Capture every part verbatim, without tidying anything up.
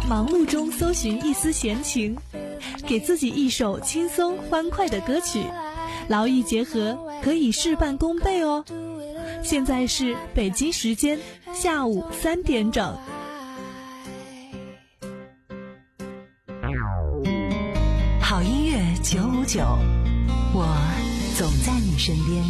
忙碌中搜寻一丝闲情，给自己一首轻松欢快的歌曲，劳逸结合，可以事半功倍哦。现在是北京时间下午三点整。 好音乐九五九，我总在你身边。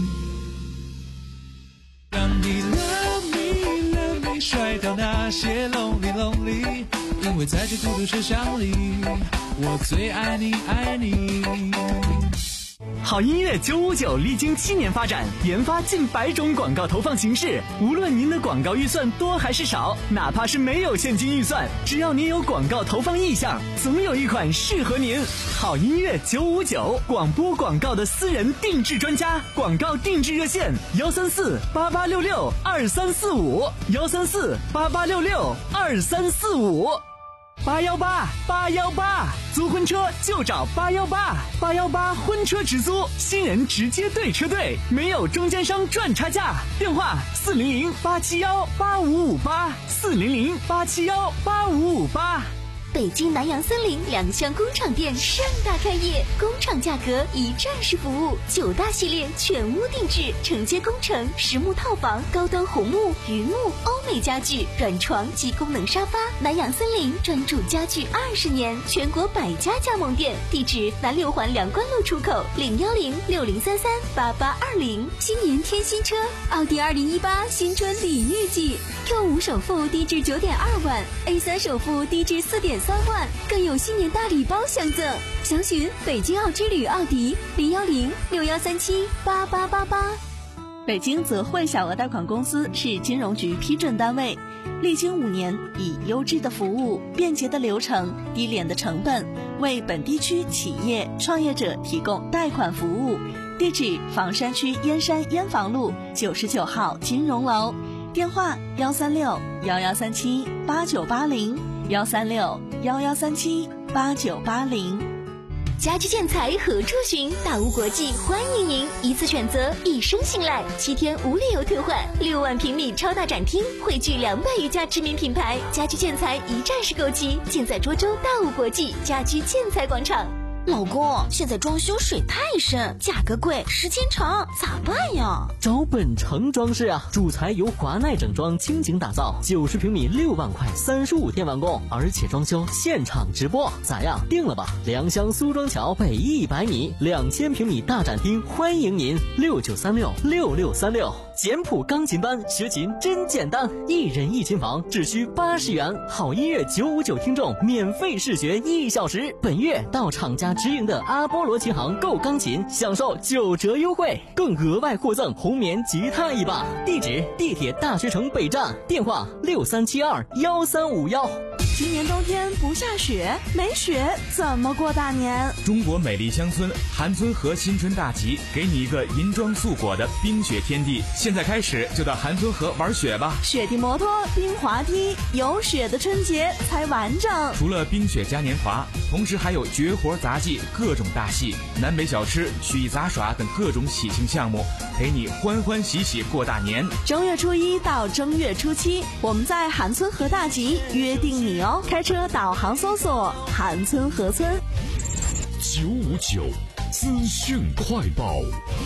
让你 love me love me 甩掉那些 lonely lonely， 因为在这孤独世上里，我最爱你爱你。 好音乐九五九历经七年发展，研发近百种广告投放形式。无论您的广告预算多还是少，哪怕是没有现金预算，只要您有广告投放意向，总有一款适合您。好音乐九五九，广播广告的私人定制专家，广告定制热线：幺三四八八六六二三四五，幺三四八八六六二三四五。八幺八八幺八，租婚车就找八幺八，八幺八婚车直租，新人直接对车队，没有中间商赚差价。电话四零零八七幺八五五八，四零零八七幺八五五八。 北京南洋森林两厢工厂店盛大开业，工厂价格一站式服务，九大系列全屋定制，承接工程、实木套房、高端红木、榆木、欧美家具、软床及功能沙发。南洋森林专注家具二十年，全国百家加盟店，地址南六环两关路出口，零幺零六零三三八八二零。新年添新车，奥迪二零一八新春礼遇季 ，Q 五首付低至九点二万 ，A 三首付低至四点三万，更有新年大礼包相赠。详询北京奥之旅奥迪零幺零六幺三七八八八八。 北京泽汇小额贷款公司是金融局批准单位，历经五年，以优质的服务、便捷的流程、低廉的成本，为本地区企业创业者提供贷款服务。地址：房山区燕山燕房路九十九号金融楼，电话：幺三六幺幺三七八九八零，幺三六幺幺三七八九八零。 家居建材何处寻？大屋国际欢迎您，一次选择，一生信赖，七天无理由退换，六万平米超大展厅，汇聚两百余家知名品牌，家居建材一站式购齐，建在涿州大屋国际家居建材广场。 老公，现在装修水太深，价格贵，时间长，咋办呀？ 找本城装饰啊，主材由华奈整装倾情打造，九十平米六万块，三十五天完工，而且装修现场直播，咋样？定了吧？良乡苏庄桥北一百米，两千平米大展厅，欢迎您，六九三六六六三六。简朴钢琴班，学琴真简单，一人一琴房，只需八十元。好音乐九五九听众免费试学一小时，本月到厂家直营的阿波罗琴行购钢琴，享受九折优惠，更额外获赠红棉吉他一把。地址：地铁大学城北站，电话六三七二幺三五幺。 今年冬天不下雪，没雪怎么过大年？ 中国美丽乡村韩村河新春大集，给你一个银装素裹的冰雪天地。现在开始就到韩村河玩雪吧！ 雪地摩托、冰滑梯，有雪的春节才完整。 除了冰雪嘉年华，同时还有绝活杂技、各种大戏、南北小吃、曲艺杂耍等各种喜庆项目，陪你欢欢喜喜过大年。 正月初一到正月初七，我们在韩村河大集约定你哦！开车导航搜索韩村河村。 九五九资讯快报。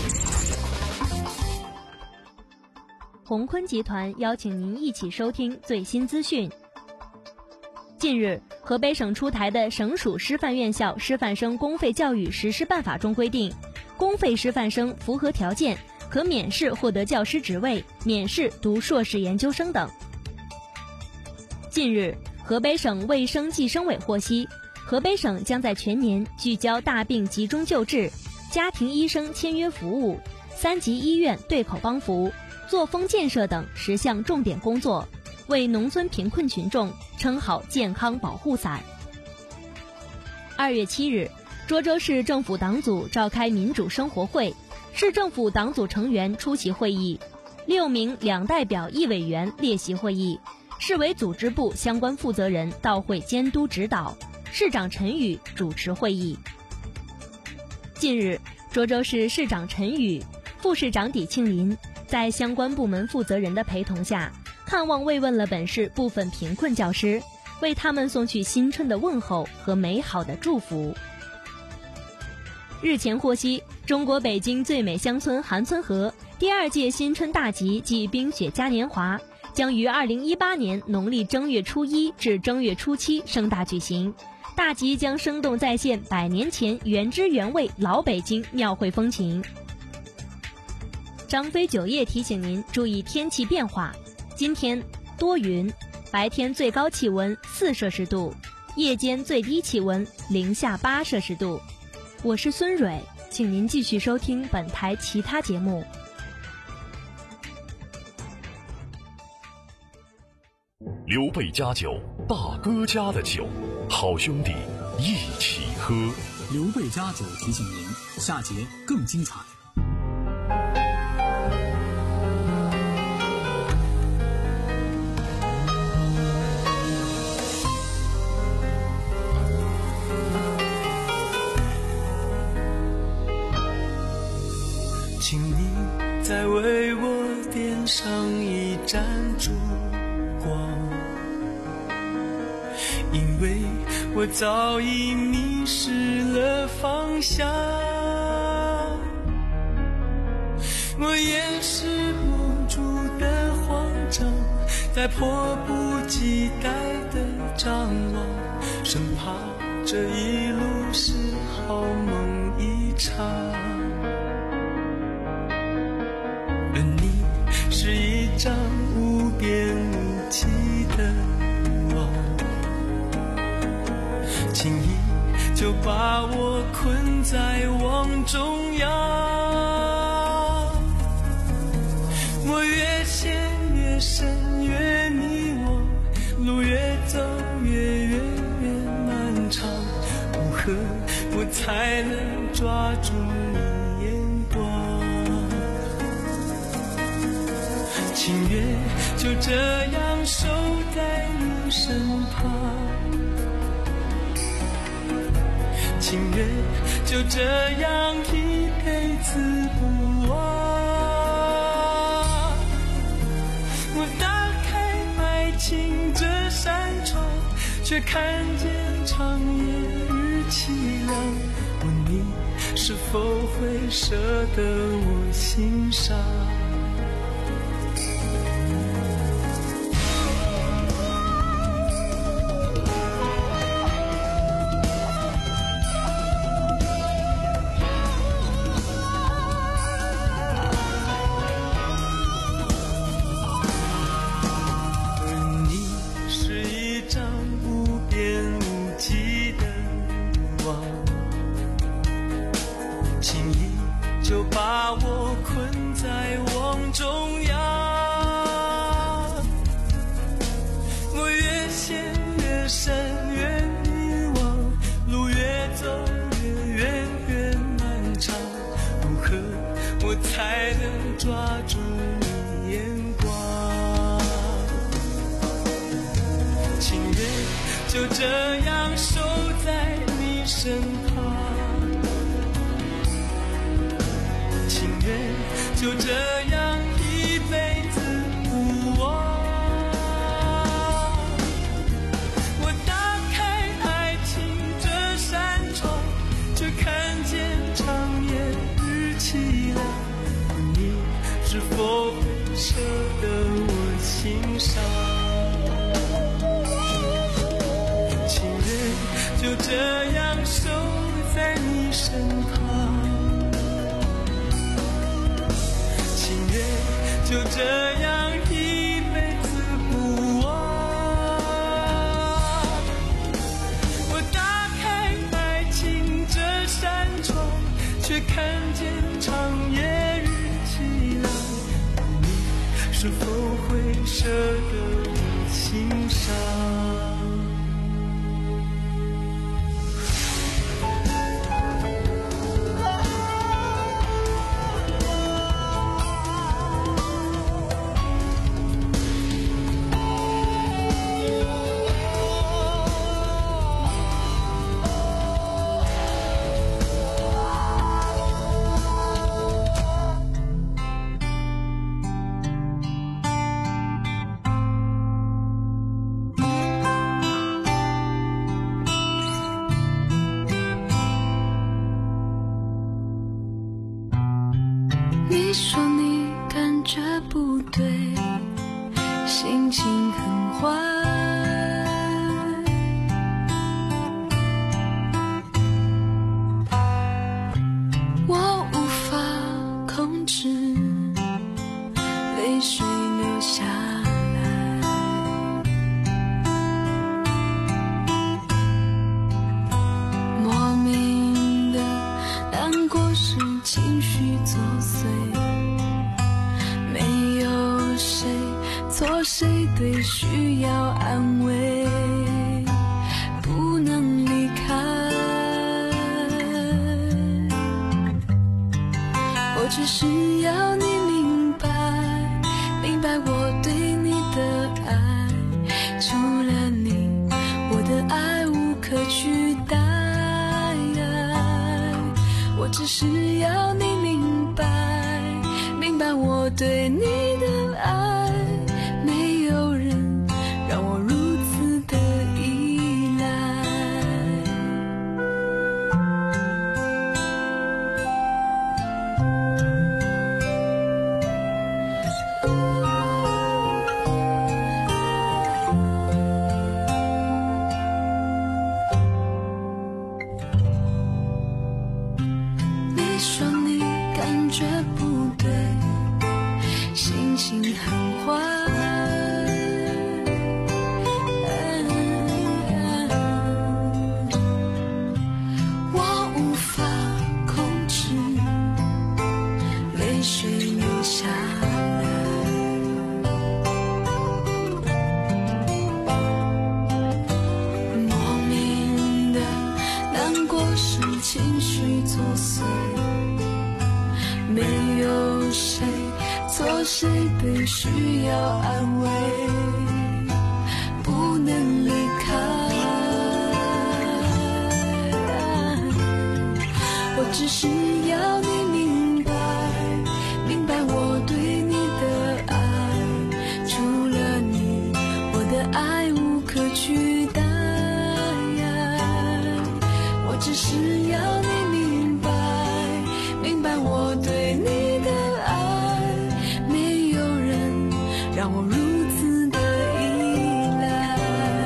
鸿坤集团邀请您一起收听最新资讯。近日，河北省出台的省属师范院校师范生公费教育实施办法中规定，公费师范生符合条件，可免试获得教师职位，免试读硕士研究生等。近日，河北省卫生计生委获悉，河北省将在全年聚焦大病集中救治、家庭医生签约服务、三级医院对口帮扶、作风建设等十项重点工作，为农村贫困群众撑好健康保护伞。二月七日，涿州市政府党组召开民主生活会，市政府党组成员出席会议，六名两代表一委员列席会议，市委组织部相关负责人到会监督指导，市长陈宇主持会议。近日，涿州市市长陈宇、副市长李庆林在相关部门负责人的陪同下，看望慰问了本市部分贫困教师， 为他们送去新春的问候和美好的祝福。日前获悉，中国北京最美乡村韩村河第二届新春大集暨冰雪嘉年华将于二零一八年农历正月初一至正月初七盛大举行。大集将生动再现百年前原汁原味老北京庙会风情。张飞酒业提醒您注意天气变化，今天多云，白天最高气温四摄氏度，夜间最低气温零下八摄氏度。我是孙蕊，请您继续收听本台其他节目。 刘备家酒，大哥家的酒，好兄弟一起喝。 刘备家酒提醒您，下节更精彩。 请你再为我点上一盏烛光，因为我早已迷失了方向，我掩饰不住的慌张，在迫不及待的张望，生怕这一路是好梦一场。而你是一张无边无际的网，轻易就把我困在网中央。我越陷越深越迷惘，路越走越远越漫长，如何我才能抓住你眼光？情愿就这样守在你身旁，情愿就这样一辈子不忘。我打开爱情这扇窗，却看见长夜日凄凉。问你是否会舍得我心伤？就把我困在网中央，我越陷越深越迷惘，路越走越远越漫长，如何我才能抓住你眼光？情愿就这样守在你身旁，就这样一辈子不忘。我打开爱情这扇窗，却看见长夜日凄凉。问你是否会舍得我心伤？情愿就这样守在你身旁，就这样一辈子不忘。我打开爱情这扇窗，却看见长夜日凄凉。你是否会舍得我心伤？ 不对，心情很坏，我无法控制泪水流下来，莫名的难过是情绪作祟，没有谁错谁对，需要安慰，不能离开。我只是要你明白，明白我对你的爱，除了你，我的爱无可取代。我只是要你明白，明白我对你的爱，没有人让我如此的依赖。你说你感觉不对，心情很坏，我无法控制泪水流下来，莫名的难过是情绪作祟，没有谁错谁对，需要安慰，不能离开。我只是要你明白，明白我对你的爱，除了你，我的爱无可取代。我只是要你明白，明白我对你的爱，没有人让我如此的依赖。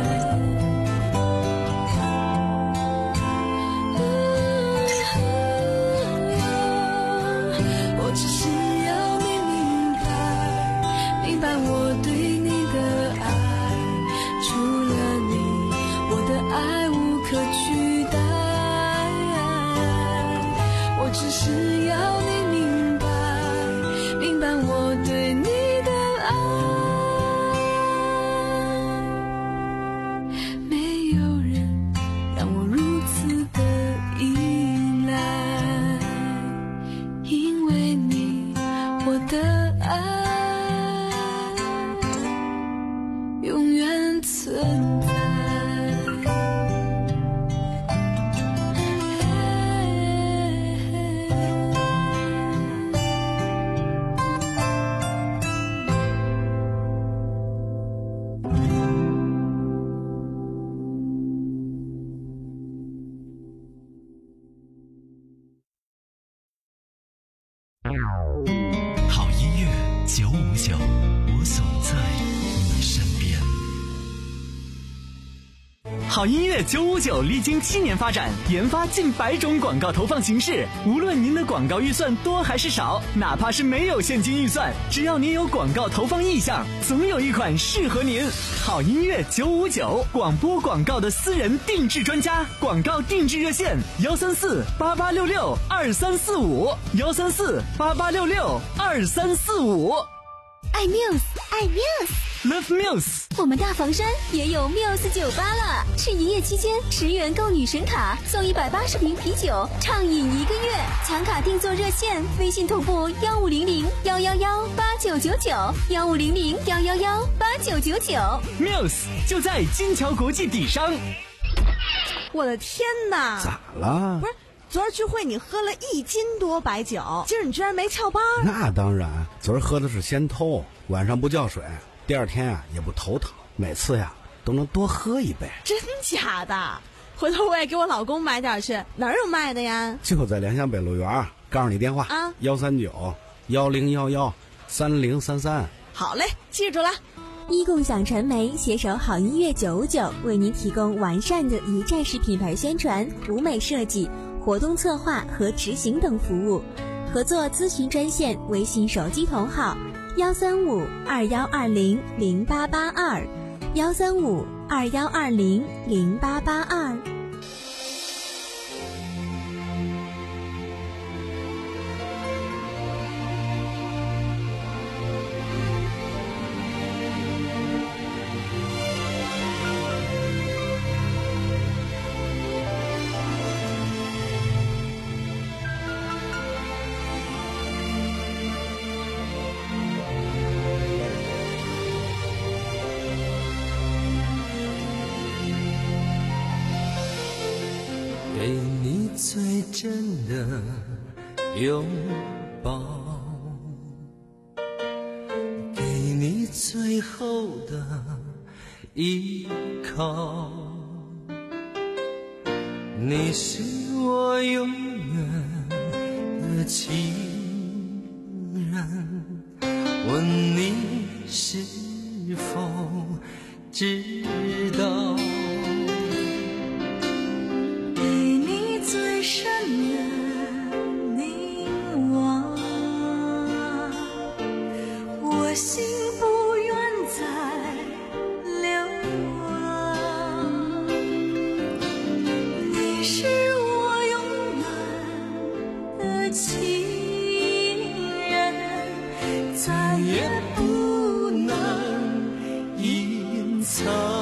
我只是要你明白，明白我对你的爱，除了你，我的爱无可取代。我只是要你明白，明白我对你的爱，没有人让我如此的依赖，因为你，我的爱永远存在。 好音乐九五九，我总在你身边。 好音乐九五九历经七年发展，研发近百种广告投放形式。无论您的广告预算多还是少，哪怕是没有现金预算，只要您有广告投放意向，总有一款适合您。好音乐九五九，广播广告的私人定制专家，广告定制热线幺三四八八六六二三四五幺三四八八六六二三四五。 爱 Muse， 爱 Muse，Love Muse。 我们大房山也有 Muse 酒吧了，是营业期间十元购女神卡送一百八十瓶啤酒，畅饮一个月。抢卡订座热线：微信同步幺五零零幺幺幺八九九九幺五零零幺幺幺八九九九。 Muse 就在金桥国际底商。 我的天哪！ 咋了？ 不是。昨儿聚会你喝了一斤多白酒，今儿你居然没翘班？ 那当然，昨儿喝的是先偷，晚上不叫水，第二天啊也不头疼，每次呀都能多喝一杯。 真假的？回头我也给我老公买点去，哪儿有卖的呀？ 就在良乡北路园，告诉你电话啊，幺三九幺零幺幺三零三三。 好嘞，记住了。 一共享传媒携手好音乐九五九，为您提供完善的一站式品牌宣传、舞美设计、活动策划和执行等服务。合作咨询专线：微信手机同号幺三五二幺二零零八八二，幺三五二幺二零零八八二。 给你最真的拥抱，给你最后的依靠，你是我永远的情人，问你是否知道， 最深的凝望，我心不愿再流浪，你是我永远的情人，再也不能隐藏。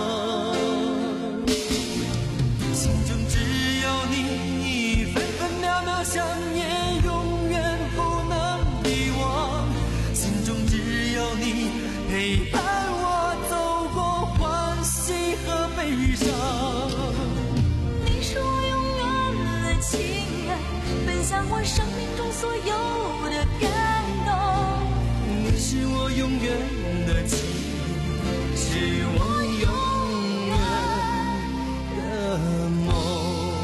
想念永远不能遗忘，心中只有你陪伴我走过欢喜和悲伤。你是我永远的情人，分享我生命中所有的感动。你是我永远的情人，是我永远的梦。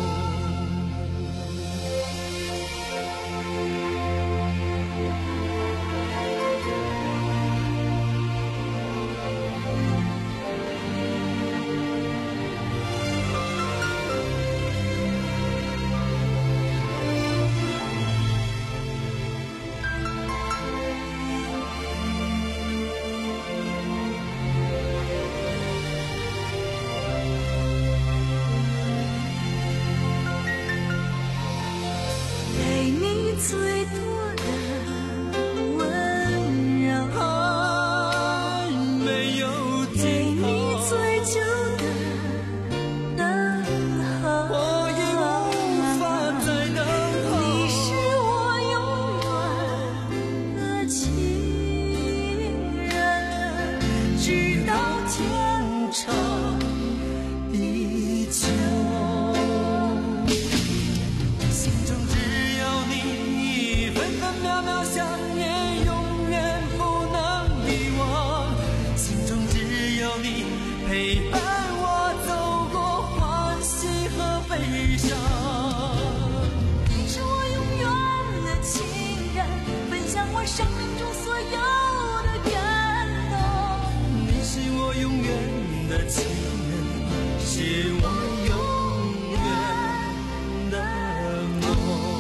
最多的温柔，爱没有尽头，给你最久的等候，我已无法再等候。你是我永远的情人，直到天长地久。陪伴我走过欢喜和悲伤，你是我永远的情人，分享我生命中所有的感动。你是我永远的情人，是我永远的梦。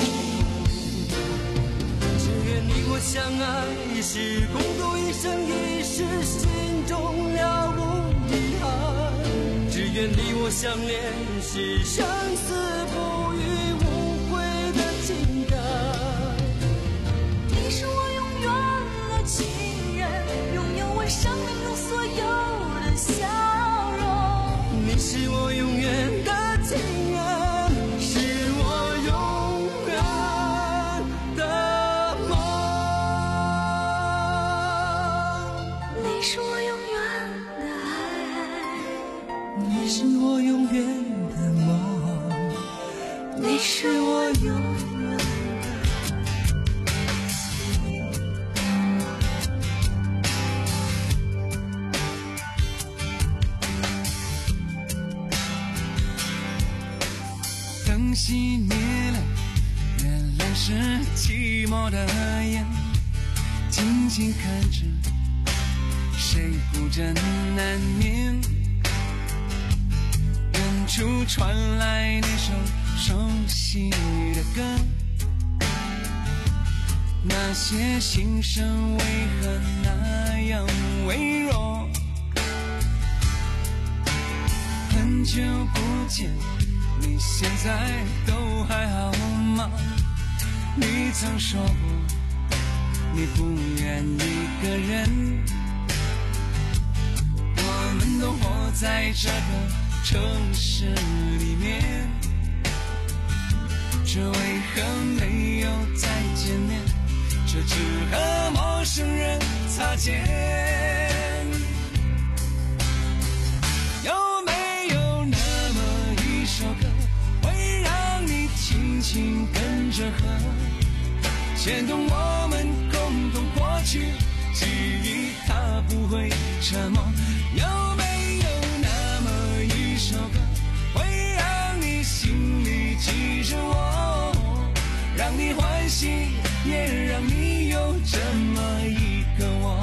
只愿你我相爱是共度一生一世，心中了无只愿你我相恋是生死不渝无悔的情感。你是我永远的情人，拥有我生命中所有的笑容。你是我永远的情人，是我永远的梦。你是我永远的爱，你是我永远的梦，你是我永远的。 灯熄灭了，原来是寂寞的眼， 静静看着谁孤枕难眠，远处传来那首熟悉的歌，那些心声为何那样微弱？很久不见，你现在都还好吗？你曾说过你不愿一个人，我们都活在这个城市里面，这为何没有再见面？这只和陌生人擦肩。有没有那么一首歌，会让你轻轻跟着和，牵动我们共同过去记忆，它不会沉默。有没有那么一首歌，会让你心里记着我，让你欢喜，也让你有这么一个我。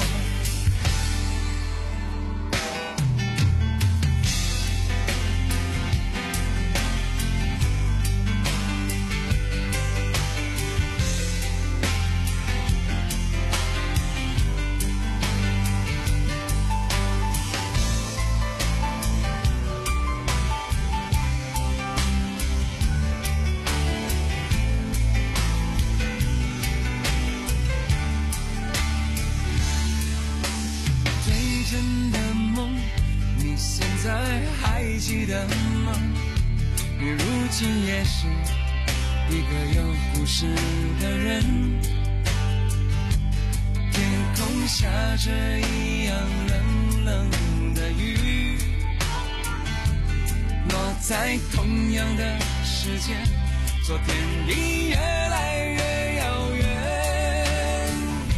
还记得吗？你如今也是一个有故事的人，天空下着一样冷冷的雨，落在同样的时间，昨天已越来越遥远。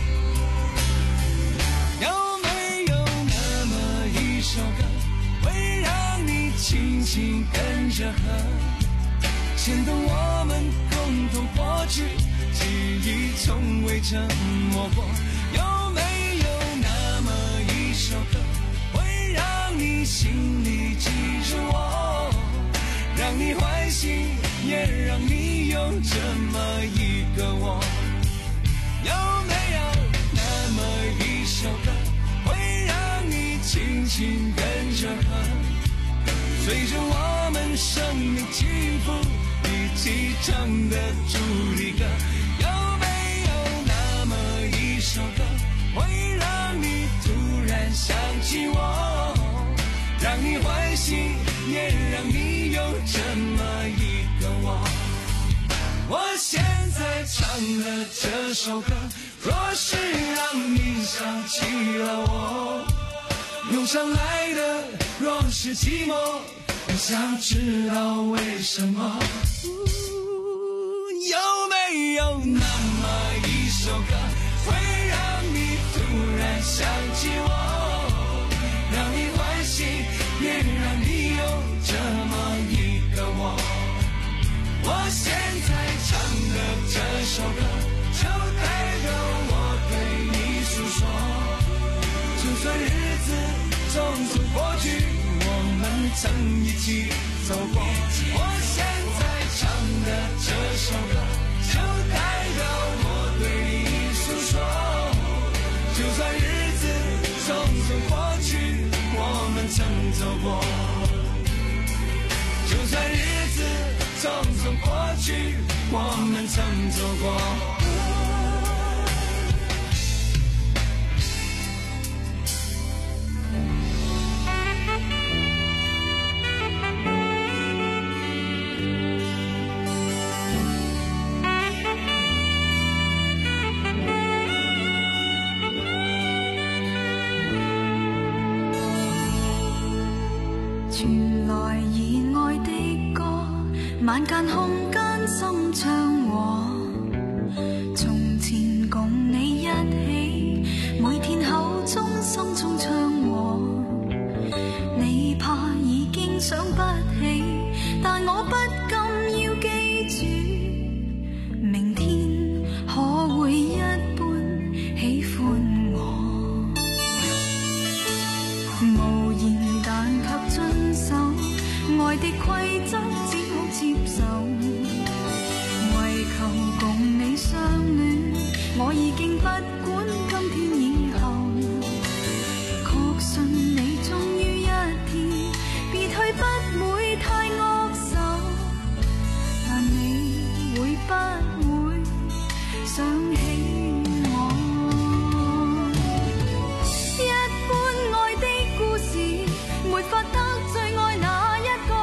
有没有那么一首歌，会让你轻轻跟着和，牵动我们共同过去记忆，从未沉默过。有没有那么一首歌，会让你心里记着我，让你欢喜，也让你有这么一个我？有没有那么一首歌，会让你轻轻跟着和，随着我们生命起伏一起唱的主题歌？有没有那么一首歌，会让你突然想起我，让你欢喜，也让你有这么一个我？我现在唱的这首歌，若是让你想起了我，涌上来的若是寂寞，我想知道为什么。有没有那么一首歌，会让你突然想起我，让你欢喜，也让你有这么一个我？我现在唱的这首歌，就代表我对你诉说，就算日子匆匆过去，我们曾一起走过。我现在唱的这首歌，就代表我对你诉说，就算日子匆匆过去，我们曾走过。就算日子匆匆过去，我们曾走过。 晚間空間心唱和，從前共你一起，每天口中心中唱和。你怕已經想不起，但我不禁要記住，明天可會一般喜歡。 规则只好接受，为求共你相戀，我已經不管今天以後，確信你終於一天別去不會太惡手，但你會不會想起我？一般愛的故事沒法得罪愛那一個，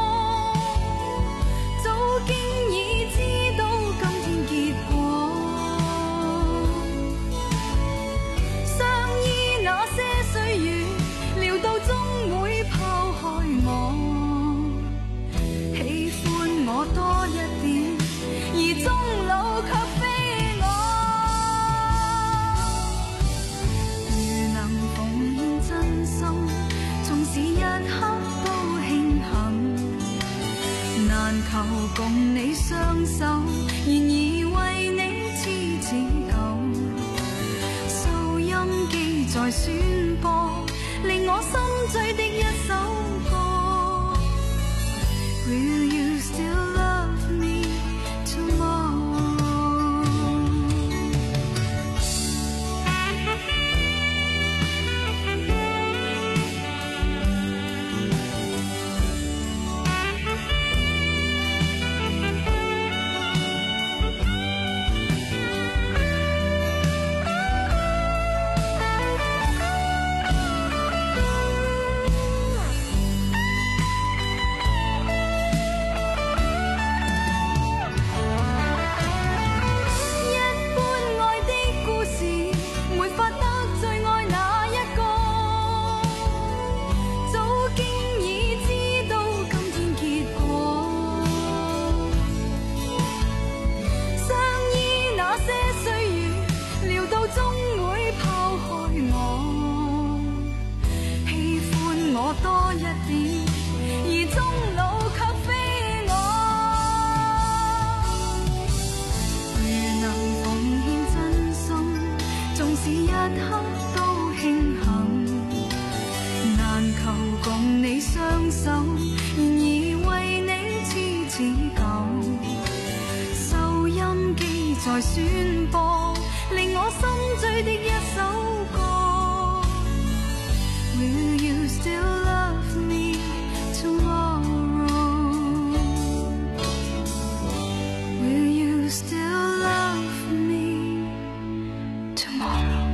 早經已知道今天結果，相依那些歲月聊到終會拋開我，喜歡我多一點，而終老卻非我。如能奉獻真心，縱使一刻都慶幸，難求共你雙手，然而為你痴似舊。收音機在宣播，令我心醉的一首歌。Will you still love me tomorrow？多一點，而終老卻非我。如能奉獻真心，縱使一刻都慶幸，難求共你雙手，然而為你痴似舊。收音機在宣播，令我心醉的一首歌。Will you still love me tomorrow? Will you still love me tomorrow?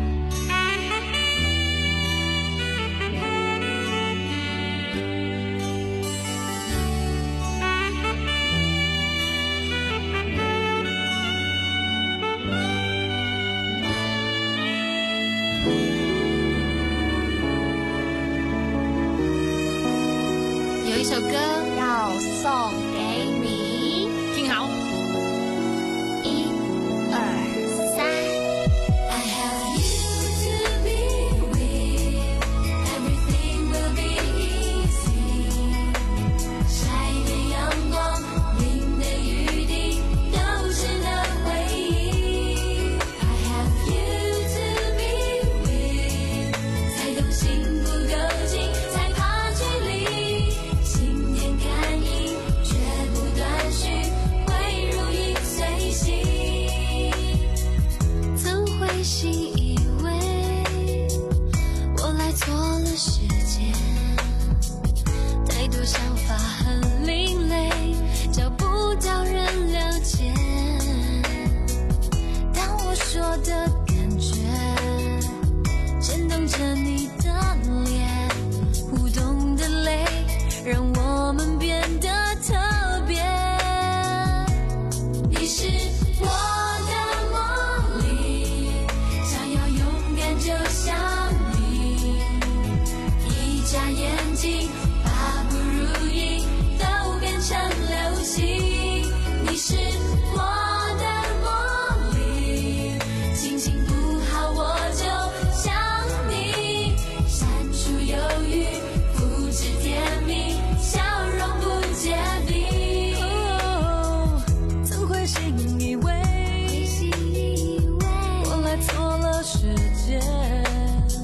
有一首歌要送给你，听好，一、二、三。I have you to be with, everything will be easy。晒的阳光，淋的雨滴，都是那回忆。I have you to be with， 才懂幸福够近，才怕距离。心电感应，绝不断续，会如影随形。怎会信以为我来错了时间？太多想法很另类，找不到人了解。当我说的感觉，牵动着你的脸，互动的泪。让我们变得特别，你是我的梦里，想要勇敢就像你，一眨眼睛把不如意都变成流星。你是我的梦里，心情不好我就想你，删除犹豫，复制甜蜜，笑容不结冰。哦，怎会信以为我来错了时间？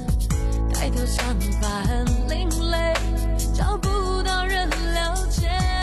太多想法很另类，找不到人了解。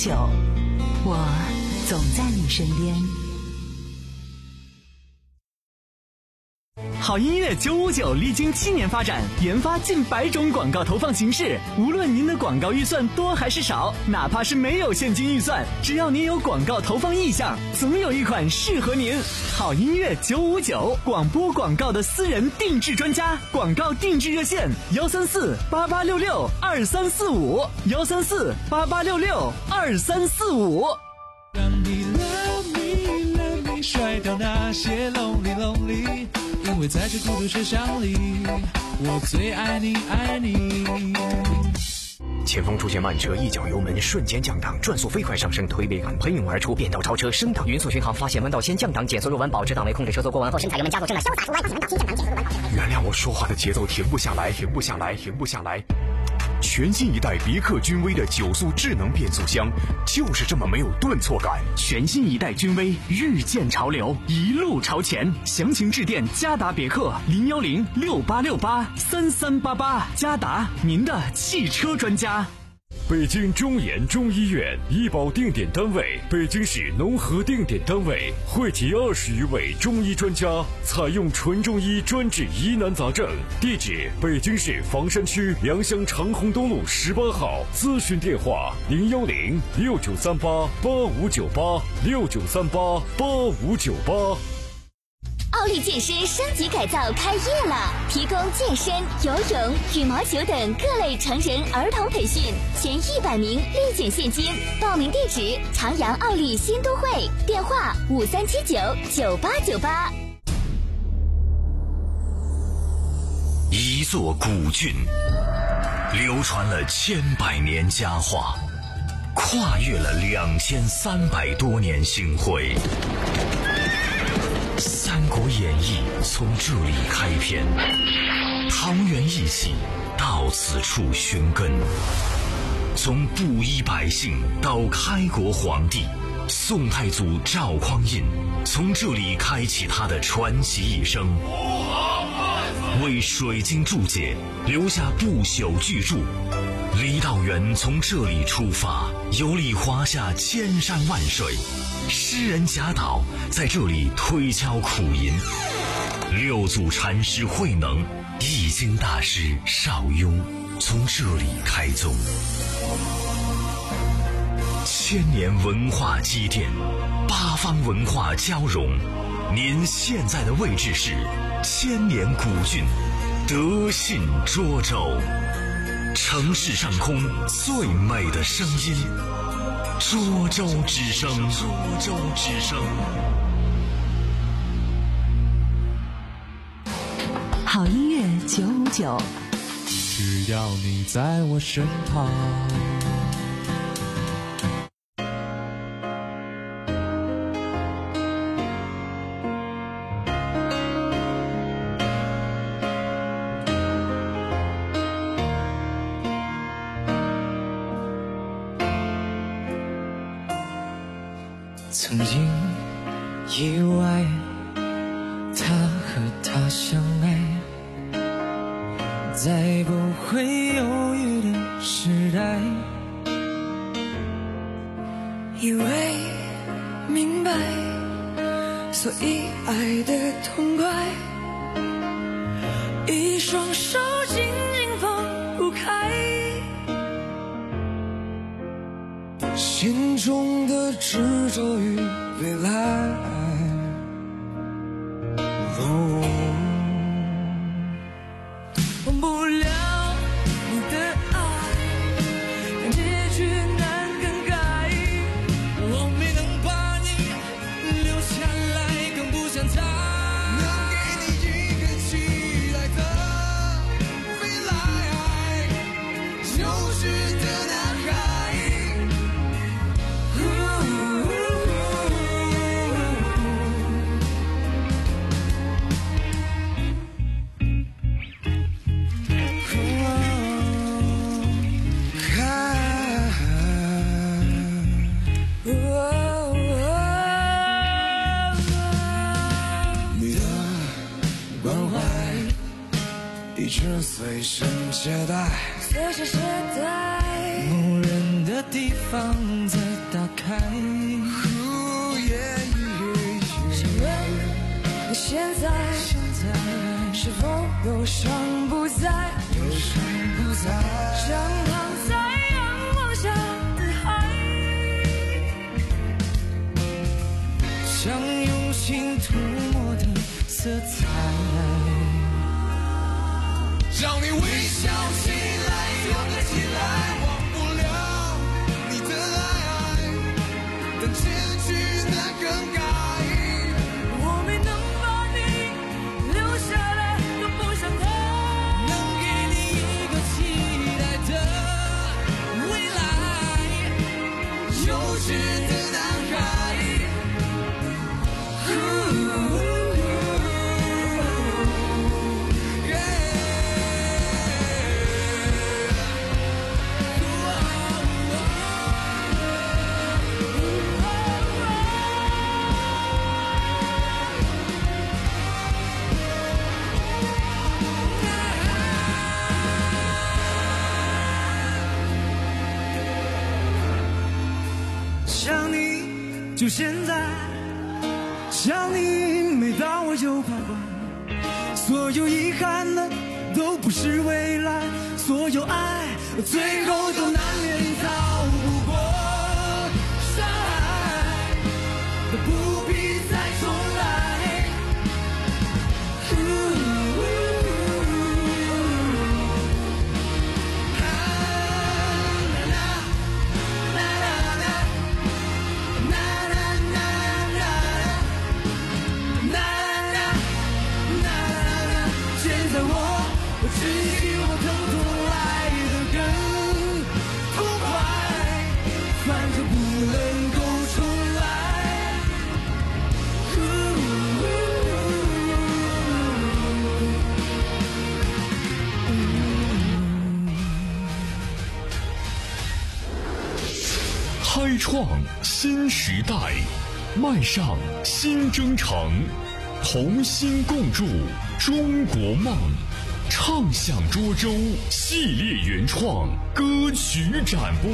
九，我总在你身边。 好音乐九五九历经七年发展，研发近百种广告投放形式。无论您的广告预算多还是少，哪怕是没有现金预算，只要您有广告投放意向，总有一款适合您。好音乐九五九，广播广告的私人定制专家，广告定制热线：幺三四八八六六二三四五，幺三四八八六六二三四五。 让你 love me love me 甩掉那些 lonely lonely， 因为在这孤独世上里，我最爱你爱你。 前方出现慢车，一脚油门瞬间降档，转速飞快上升，推背感喷涌而出，变道超车升档，匀速巡航发现弯道先降档，减速入弯保持档位控制车速过弯后，深踩油门加速正在潇洒出弯，发现弯道先降档，减速入弯保持。 原谅我说话的节奏停不下来，停不下来，停不下来。全新一代别克君威的九速智能变速箱，就是这么没有顿挫感。 全新一代君威日渐潮流，一路朝前。详情致电嘉达别克零幺零六八六八三三八八，嘉达您的汽车专家。 北京中研中医院医保定点单位，北京市农合定点单位，汇集二十余位中医专家，采用纯中医专治疑难杂症。地址：北京市房山区良乡长虹东路十八号。咨询电话：零幺零六九三八八五九八六九三八八五九八。 奥利健身升级改造开业了，提供健身、游泳、羽毛球等各类成人儿童培训，前一百名立减现金。报名地址：长阳奥利新都会，电话五三七九九八九八。 一座古郡，流传了千百年佳话，跨越了两千三百多年星辉。《三国演义》从这里开篇，桃园义气到此处寻根。从布衣百姓到开国皇帝，宋太祖赵匡胤从这里开启他的传奇一生，为水晶注解留下不朽巨著。李道元从这里出发，游历华夏千山万水。诗人贾岛在这里推敲苦吟，六祖禅师慧能、易经大师邵雍从这里开宗。千年文化积淀，八方文化交融。您现在的位置是千年古郡德信涿州，城市上空最美的声音。涿州之声，涿州之声。 好音乐九五九， 只要你在我身旁。 曾经以为他和她相爱，在不会犹豫的时代， 以为明白，所以爱得痛快，一双手紧紧放不开， 心中的执着与未来。哦， 忘不了你的爱，但结局难更改。 我没能把你留下来，更不想再能给你一个期待的未来，丢失的男孩。一直随身携带， 随身携带， 无人的地方，在开。请问你现在是否忧伤不再？忧伤不再，像躺在阳光下的海，像用心涂抹的色彩。 让你微笑起来，勇敢起来，忘不了你的爱，但结局难更改。 我没能把你留下来，更不想他能给你一个期待的未来，幼稚的男孩。 想你就现在，想你每当我有徘徊，所有遗憾的都不是未来，所有爱最后都难免逃不过伤害，都不必再重来。 开创新时代，迈上新征程，同心共筑中国梦。唱响涿州系列原创歌曲展播。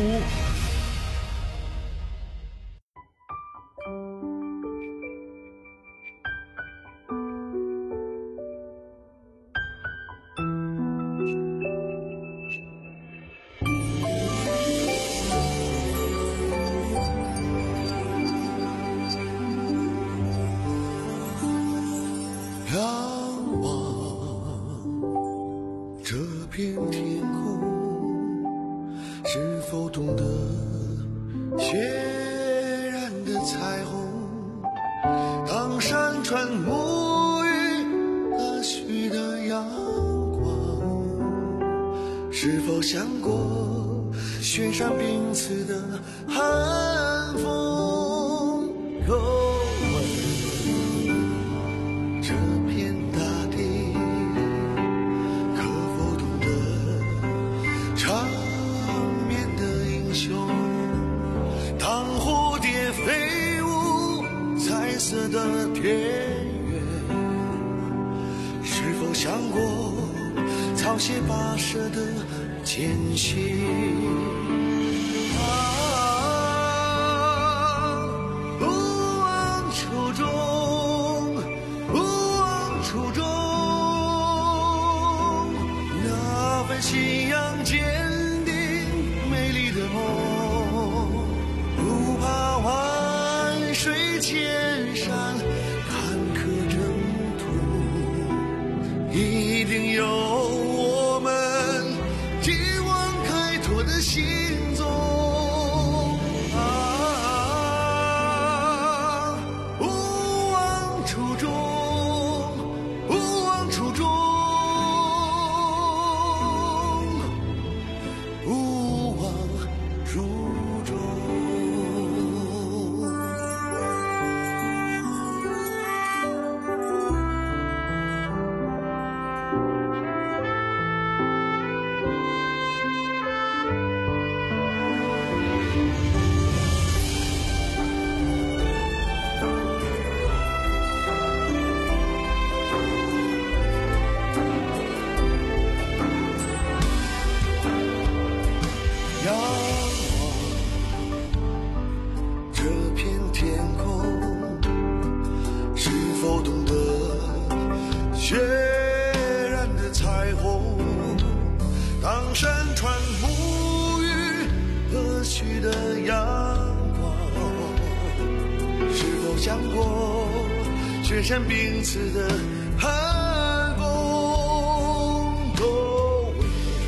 去的阳光，是否想过全身彼此的寒冬？都为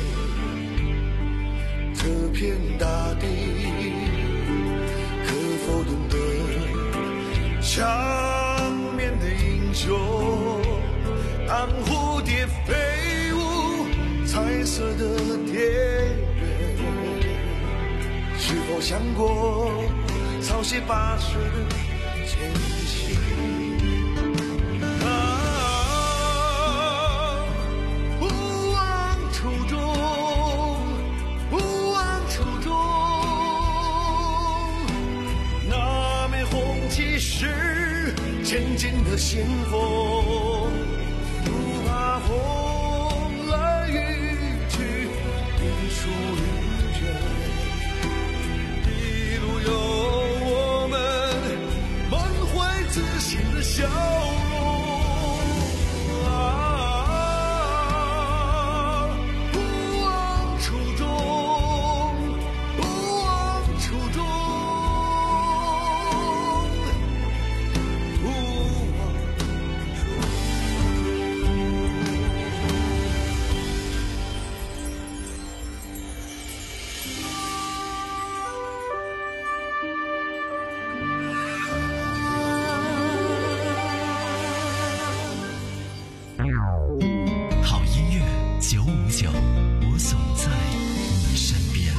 这片大地，可否懂得长眠的英雄？当蝴蝶飞舞彩色的田园，是否想过草鞋跋涉的前行？啊，不忘初衷，不忘初衷。那面红旗是前进的先锋，不怕风来雨去，日出日卷，一路有我们满怀自信的笑容。啊，不忘初衷，不忘初衷，不忘好音乐九五九，我总在你身边。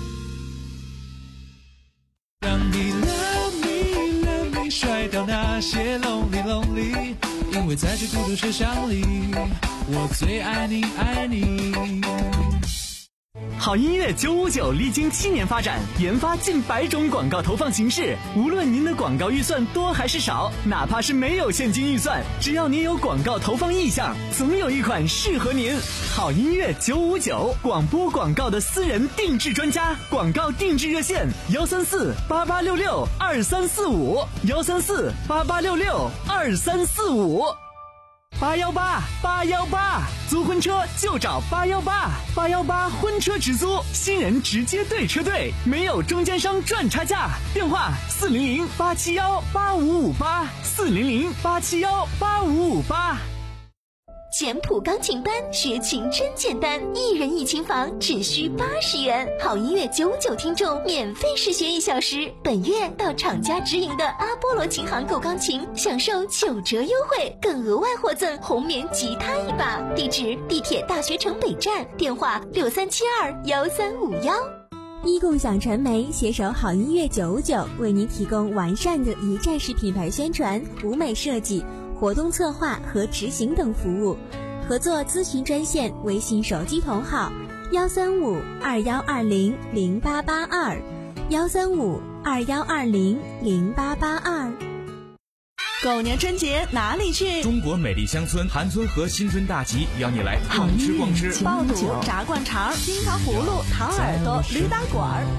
让你 love me love me 甩掉那些 lonely lonely， 因为在这孤独车厢里，我最爱你爱你。 好音乐九五九历经七年发展，研发近百种广告投放形式。无论您的广告预算多还是少，哪怕是没有现金预算，只要您有广告投放意向，总有一款适合您。好音乐九五九，广播广告的私人定制专家，广告定制热线：幺三四八八六六二三四五，幺三四八八六六二三四五。八幺八八幺八，租婚车就找八幺八，八幺八婚车直租，新人直接对车队，没有中间商赚差价。电话四零零八七幺八五五八，四零零八七幺八五五八。 简谱钢琴班，学琴真简单，一人一琴房只需八十元。好音乐九五九听众免费试学一小时，本月到厂家直营的阿波罗琴行购钢琴，享受九折优惠，更额外获赠红棉吉他一把。地址：地铁大学城北站，电话六三七二幺三五幺。 一共享传媒携手好音乐九五九，为您提供完善的一站式品牌宣传、舞美设计、活动策划和执行等服务。合作咨询专线：微信手机同号幺三五二幺二零零八八二，幺三五二幺二零零八八二。 狗年春节哪里去？ 中国美丽乡村韩村和新春大集邀你来逛吃逛吃， 爆肚、炸灌肠、金桃葫芦、糖耳朵、驴打滚儿。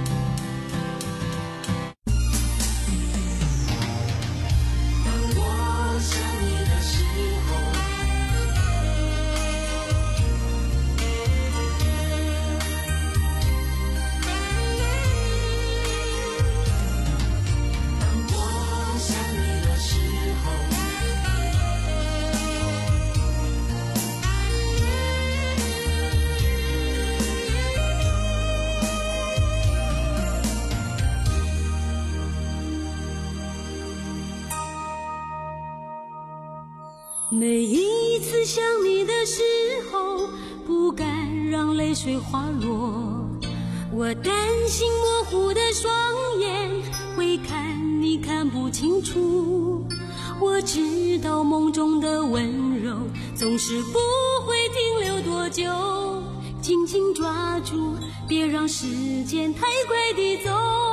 每一次想你的时候，不敢让泪水滑落，我担心模糊的双眼会看你看不清楚。我知道梦中的温柔总是不会停留多久，紧紧抓住，别让时间太快地走。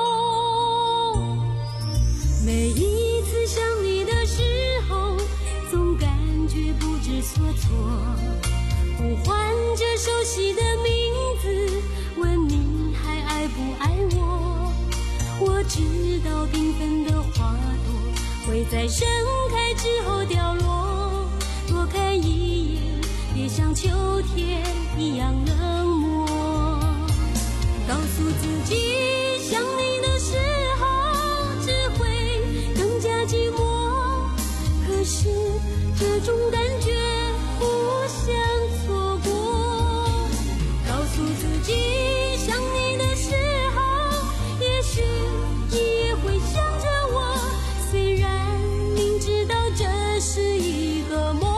每一次想你的时候，总感觉不知所措，呼唤着熟悉的名字，问你还爱不爱我。我知道缤纷的花朵会在盛开之后掉落，多看一眼，别像秋天一样冷漠。告诉自己这种感觉不想错过。告诉自己想你的时候，也许你也会想着我，虽然明知道这是一个梦。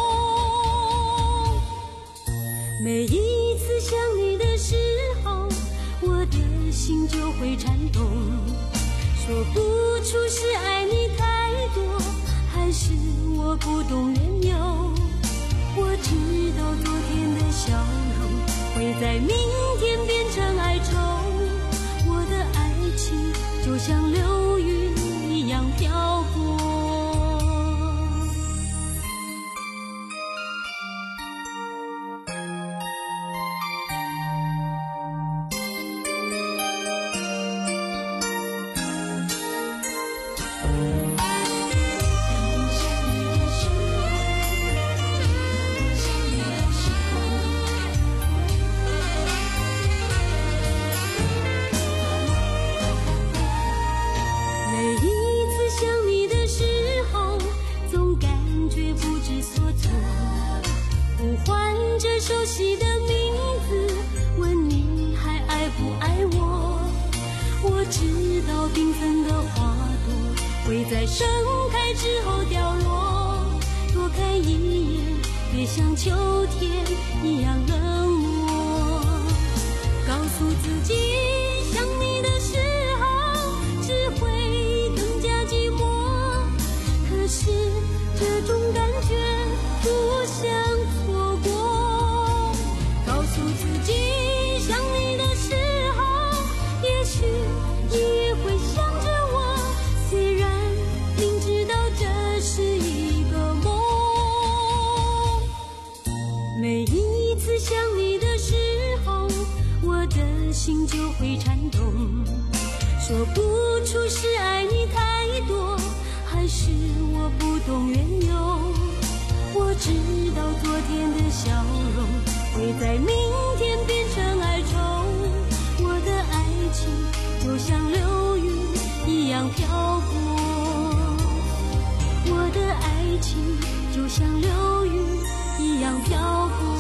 每一次想你的时候，我的心就会颤动，说不出是爱你太多，还是我不懂缘由。我知道昨天的笑容会在明天变成哀愁，我的爱情就像流云一样飘过。熟悉的名字，问你还爱不爱我。我知道缤纷的花朵会在盛开之后掉落，多看一眼别像秋天一样冷漠。告诉自己想你的时候只会更加寂寞，可是这种感觉不想错过。告诉自己想你的时候，也许你也会想着我，虽然明知道这是一个梦。每一次想你的时候，我的心就会颤动，说不出是爱你太多，还是我不懂缘由。我知道昨天的笑容会在明天变成哀愁，我的爱情就像流云一样飘过，我的爱情就像流云一样飘过。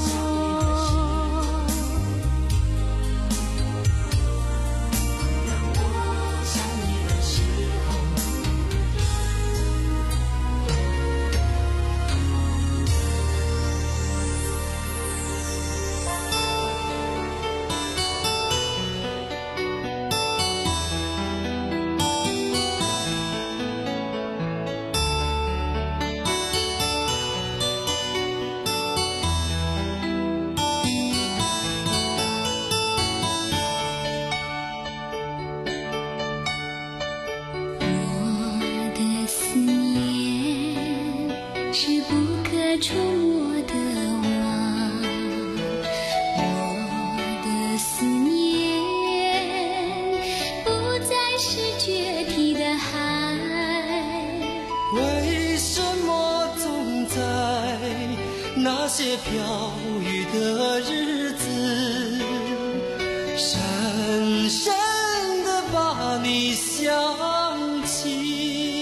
触摸的网，我的思念不再是决堤的海。 为什么总在那些飘雨的日子，深深地把你想起？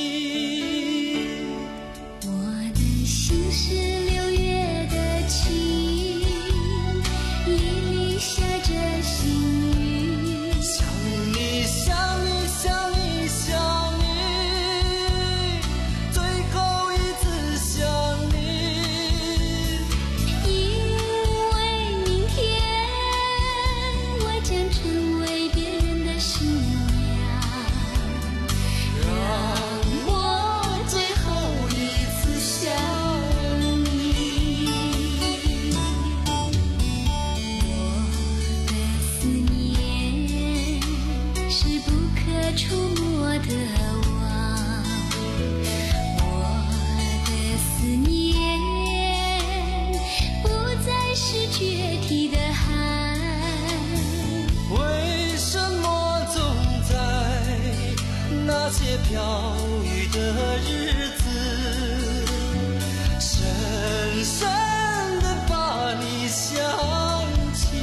那些飘雨的日子，深深地把你想起。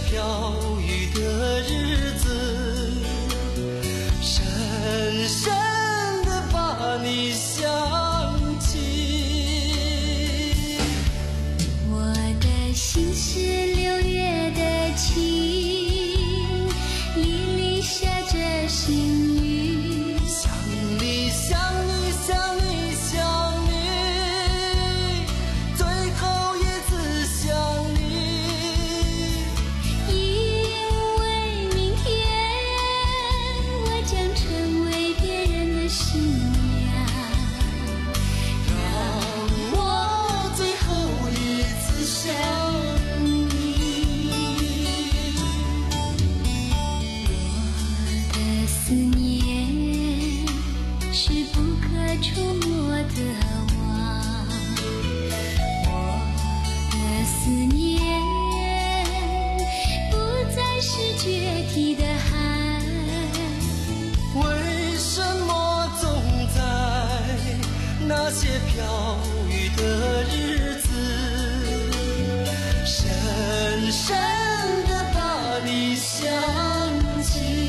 飘雨的日子，深深地把你想起。 我的心是六月的晴，沥沥下着细雨， 想你想你想你想你，最后一次想你。 因为明天我将成为别人的新娘， 让我最后一次想你。 我的思念是不可触摸的网，我的思念不再是决堤的海。 为什么总在那些飘雨的日子，深深地把你想起，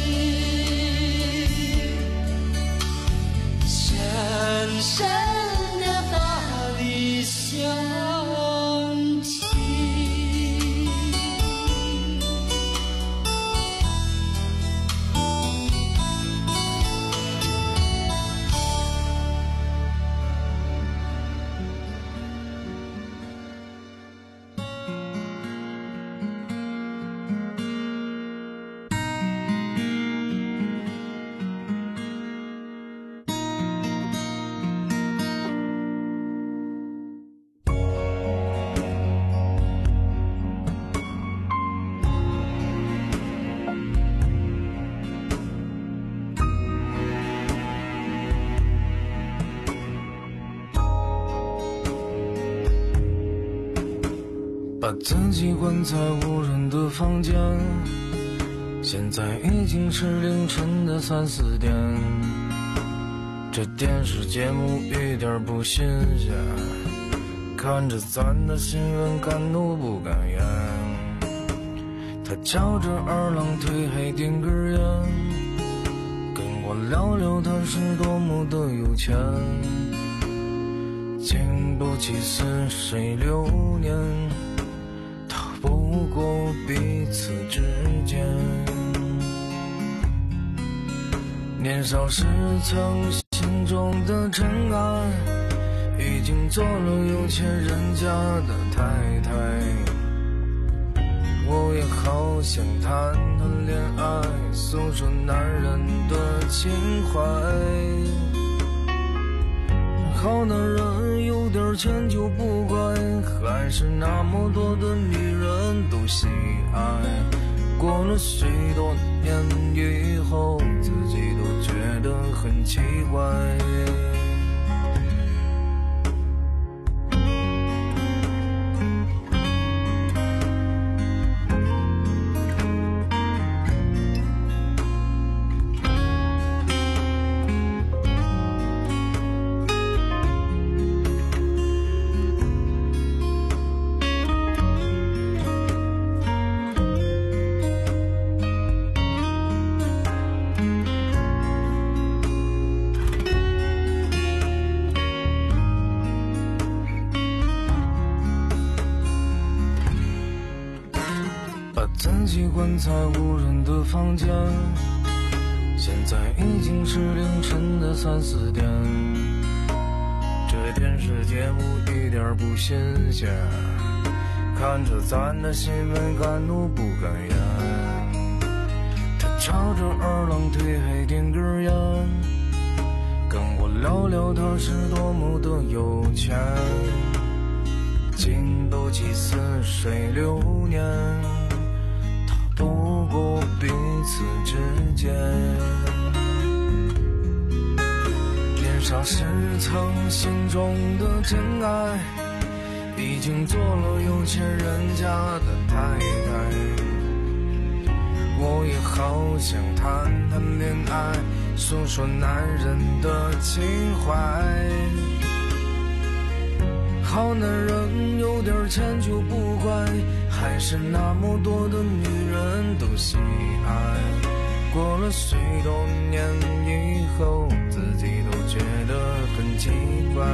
深深地把你想起。 把自己关在无人的房间，现在已经是凌晨的三四点，这电视节目一点不新鲜，看着咱的新闻敢怒不敢言。他翘着二郎腿还点根烟，跟我聊聊他是多么的有钱，经不起似水流年，不过彼此之间。年少时曾心中的尘埃，已经做了有钱人家的太太。我也好想谈谈恋爱，诉说男人的情怀。好男人有点钱就不乖，还是那么多的女人都喜爱。过了许多年以后，自己都觉得很奇怪。自己关在无人的房间，现在已经是凌晨的三四点，这电视节目一点不新鲜，看着咱的新闻敢怒不敢言。他翘着二郎腿还点根烟，跟我聊聊他是多么的有钱，经不起似水流年，不过彼此之间。年少时曾心中的真爱，已经做了有钱人家的太太。我也好想谈谈恋爱，诉说男人的情怀。好男人有点钱就不乖， 还是那么多的女人都喜爱。过了许多年以后，自己都觉得很奇怪。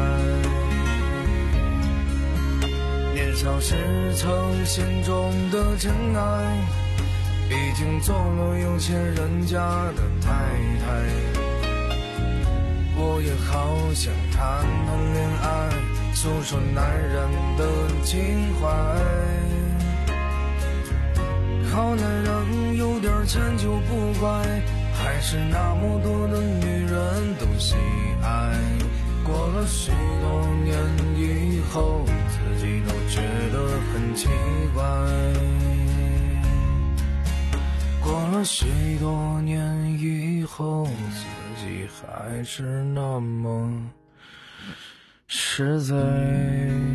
年少时曾心中的真爱，已经做了有钱人家的太太。我也好想谈谈恋爱，诉说男人的情怀。好男人有点钱就不怪，还是那么多的女人都喜爱。过了许多年以后，自己都觉得很奇怪。过了许多年以后，自己还是那么实在。